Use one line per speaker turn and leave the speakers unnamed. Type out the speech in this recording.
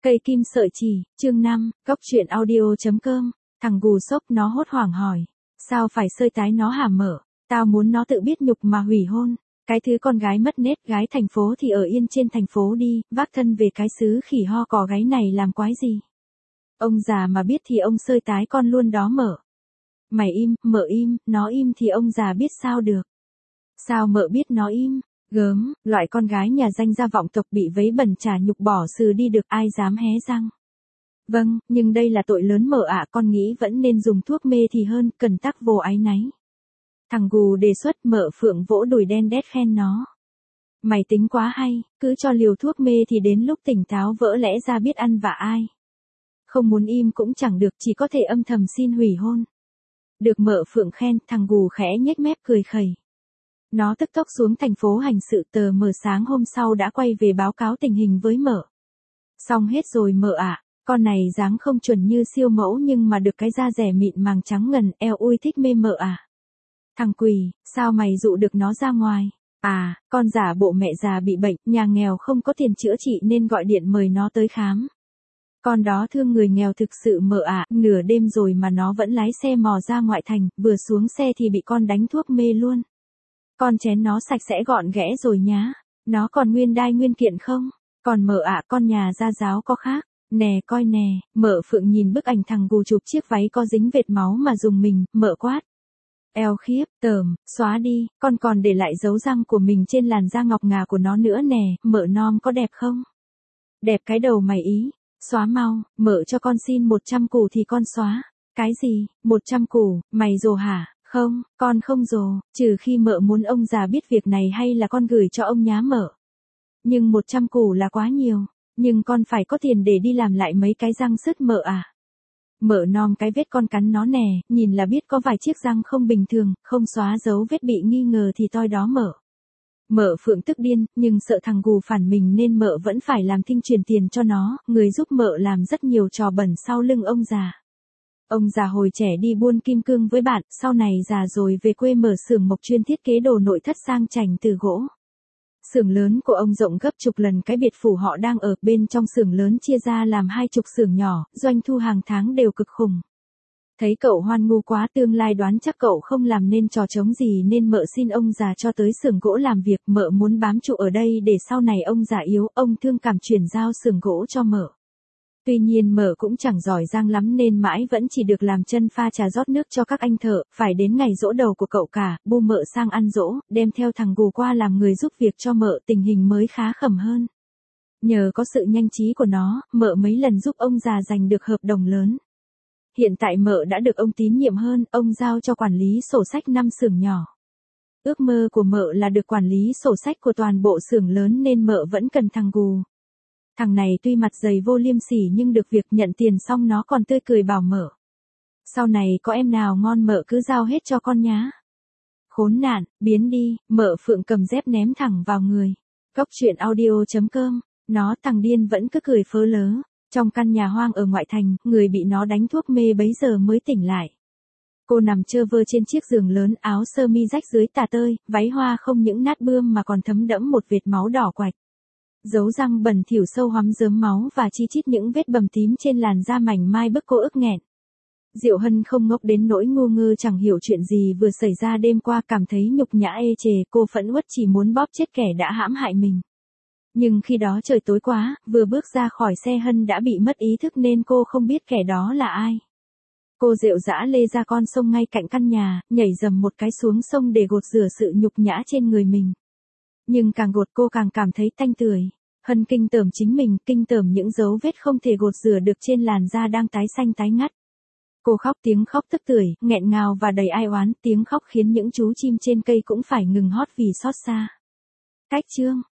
Cây kim sợi chỉ, chương 5, góc truyện audio.com, thằng gù sốc nó hốt hoảng hỏi. Sao phải sơi tái nó hả Mở? Tao muốn nó tự biết nhục mà hủy hôn. Cái thứ con gái mất nết gái thành phố thì ở yên trên thành phố đi, vác thân về cái xứ khỉ ho cò gáy này làm quái gì? Ông già mà biết thì ông sơi tái con luôn đó Mở. Mày im, Mở im, nó im thì ông già biết sao được. Sao Mở biết nó im? Gớm, loại con gái nhà danh gia vọng tộc bị vấy bẩn chả nhục bỏ xừ đi được ai dám hé răng. Vâng, nhưng đây là tội lớn Mở ạ, con nghĩ vẫn nên dùng thuốc mê thì hơn, cần tắc vô áy náy. Thằng gù đề xuất. Mở Phượng vỗ đùi đen đét khen nó. Mày tính quá hay, cứ cho liều thuốc mê thì đến lúc tỉnh táo vỡ lẽ ra biết ăn vạ ai. Không muốn im cũng chẳng được, chỉ có thể âm thầm xin hủy hôn. Được Mở Phượng khen, thằng gù khẽ nhếch mép cười khẩy. Nó tức tốc xuống thành phố hành sự. Tờ Mờ sáng hôm sau đã quay về báo cáo tình hình với Mở. Xong hết rồi Mở ạ, con này dáng không chuẩn như siêu mẫu nhưng mà được cái da rẻ mịn màng trắng ngần, eo ui thích mê Mở à. Thằng quỳ, sao mày dụ được nó ra ngoài? À, con giả bộ mẹ già bị bệnh, nhà nghèo không có tiền chữa trị nên gọi điện mời nó tới khám. Con đó thương người nghèo thực sự Mở ạ, nửa đêm rồi mà nó vẫn lái xe mò ra ngoại thành, vừa xuống xe thì bị con đánh thuốc mê luôn. Con chén nó sạch sẽ gọn ghẽ rồi nhá. Nó còn nguyên đai nguyên kiện không? Còn Mở ạ, con nhà gia giáo có khác. Nè coi nè, Mở Phượng nhìn bức ảnh thằng gù chụp chiếc váy có dính vệt máu mà dùng mình, Mở quát. Eo khiếp, tởm, xóa đi, con còn để lại dấu răng của mình trên làn da ngọc ngà của nó nữa nè, Mở nom có đẹp không? Đẹp cái đầu mày ý, xóa mau, Mở cho con xin 100 củ thì con xóa. Cái gì, 100 củ, mày rồ hả? Không, con không rồ, trừ khi Mở muốn ông già biết việc này hay là con gửi cho ông nhá Mở. Nhưng 100 củ là quá nhiều, nhưng con phải có tiền để đi làm lại mấy cái răng sứt Mở à. Mở nom cái vết con cắn nó nè, nhìn là biết có vài chiếc răng không bình thường, không xóa dấu vết bị nghi ngờ thì toi đó Mở. Mở Phượng tức điên, nhưng sợ thằng gù phản mình nên Mở vẫn phải làm thinh truyền tiền cho nó, người giúp Mở làm rất nhiều trò bẩn sau lưng ông già. Ông già hồi trẻ đi buôn kim cương với bạn, sau này già rồi về quê mở xưởng mộc chuyên thiết kế đồ nội thất sang chảnh từ gỗ. Xưởng lớn của ông rộng gấp chục lần cái biệt phủ họ đang ở, bên trong xưởng lớn chia ra làm 20 xưởng nhỏ, doanh thu hàng tháng đều cực khủng. Thấy cậu hoan ngu quá, tương lai đoán chắc cậu không làm nên trò trống gì nên Mở xin ông già cho tới xưởng gỗ làm việc. Mở muốn bám trụ ở đây để sau này ông già yếu, ông thương cảm chuyển giao xưởng gỗ cho Mở. Tuy nhiên Mở cũng chẳng giỏi giang lắm nên mãi vẫn chỉ được làm chân pha trà rót nước cho các anh thợ, phải đến ngày giỗ đầu của cậu cả, bu Mở sang ăn giỗ, đem theo thằng gù qua làm người giúp việc cho Mở, tình hình mới khá khẩm hơn. Nhờ có sự nhanh trí của nó, Mở mấy lần giúp ông già giành được hợp đồng lớn. Hiện tại Mở đã được ông tín nhiệm hơn, ông giao cho quản lý sổ sách 5 xưởng nhỏ. Ước mơ của Mở là được quản lý sổ sách của toàn bộ xưởng lớn nên Mở vẫn cần thằng gù. Thằng này tuy mặt dày vô liêm sỉ nhưng được việc, nhận tiền xong nó còn tươi cười bảo Mở. Sau này có em nào ngon Mở cứ giao hết cho con nhá. Khốn nạn, biến đi, Mở Phượng cầm dép ném thẳng vào người. Góc truyện audio.com, nó thằng điên vẫn cứ cười phớ lớ. Trong căn nhà hoang ở ngoại thành, người bị nó đánh thuốc mê bấy giờ mới tỉnh lại. Cô nằm chơ vơ trên chiếc giường lớn, áo sơ mi rách dưới tà tơi, váy hoa không những nát bươm mà còn thấm đẫm một vệt máu đỏ quạch. Dấu răng bẩn thỉu sâu hoắm rớm máu và chi chít những vết bầm tím trên làn da mảnh mai bức cô ức nghẹn. Diệu Hân không ngốc đến nỗi ngu ngơ chẳng hiểu chuyện gì vừa xảy ra đêm qua, cảm thấy nhục nhã ê chề, cô phẫn uất chỉ muốn bóp chết kẻ đã hãm hại mình. Nhưng khi đó trời tối quá, vừa bước ra khỏi xe Hân đã bị mất ý thức nên cô không biết kẻ đó là ai. Cô rệu rã lê ra con sông ngay cạnh căn nhà, nhảy dầm một cái xuống sông để gột rửa sự nhục nhã trên người mình. Nhưng càng gột cô càng cảm thấy tanh tưởi. Hân kinh tởm chính mình, kinh tởm những dấu vết không thể gột rửa được trên làn da đang tái xanh tái ngắt. Cô khóc tiếng khóc tức tưởi, nghẹn ngào và đầy ai oán, tiếng khóc khiến những chú chim trên cây cũng phải ngừng hót vì xót xa. Cách chương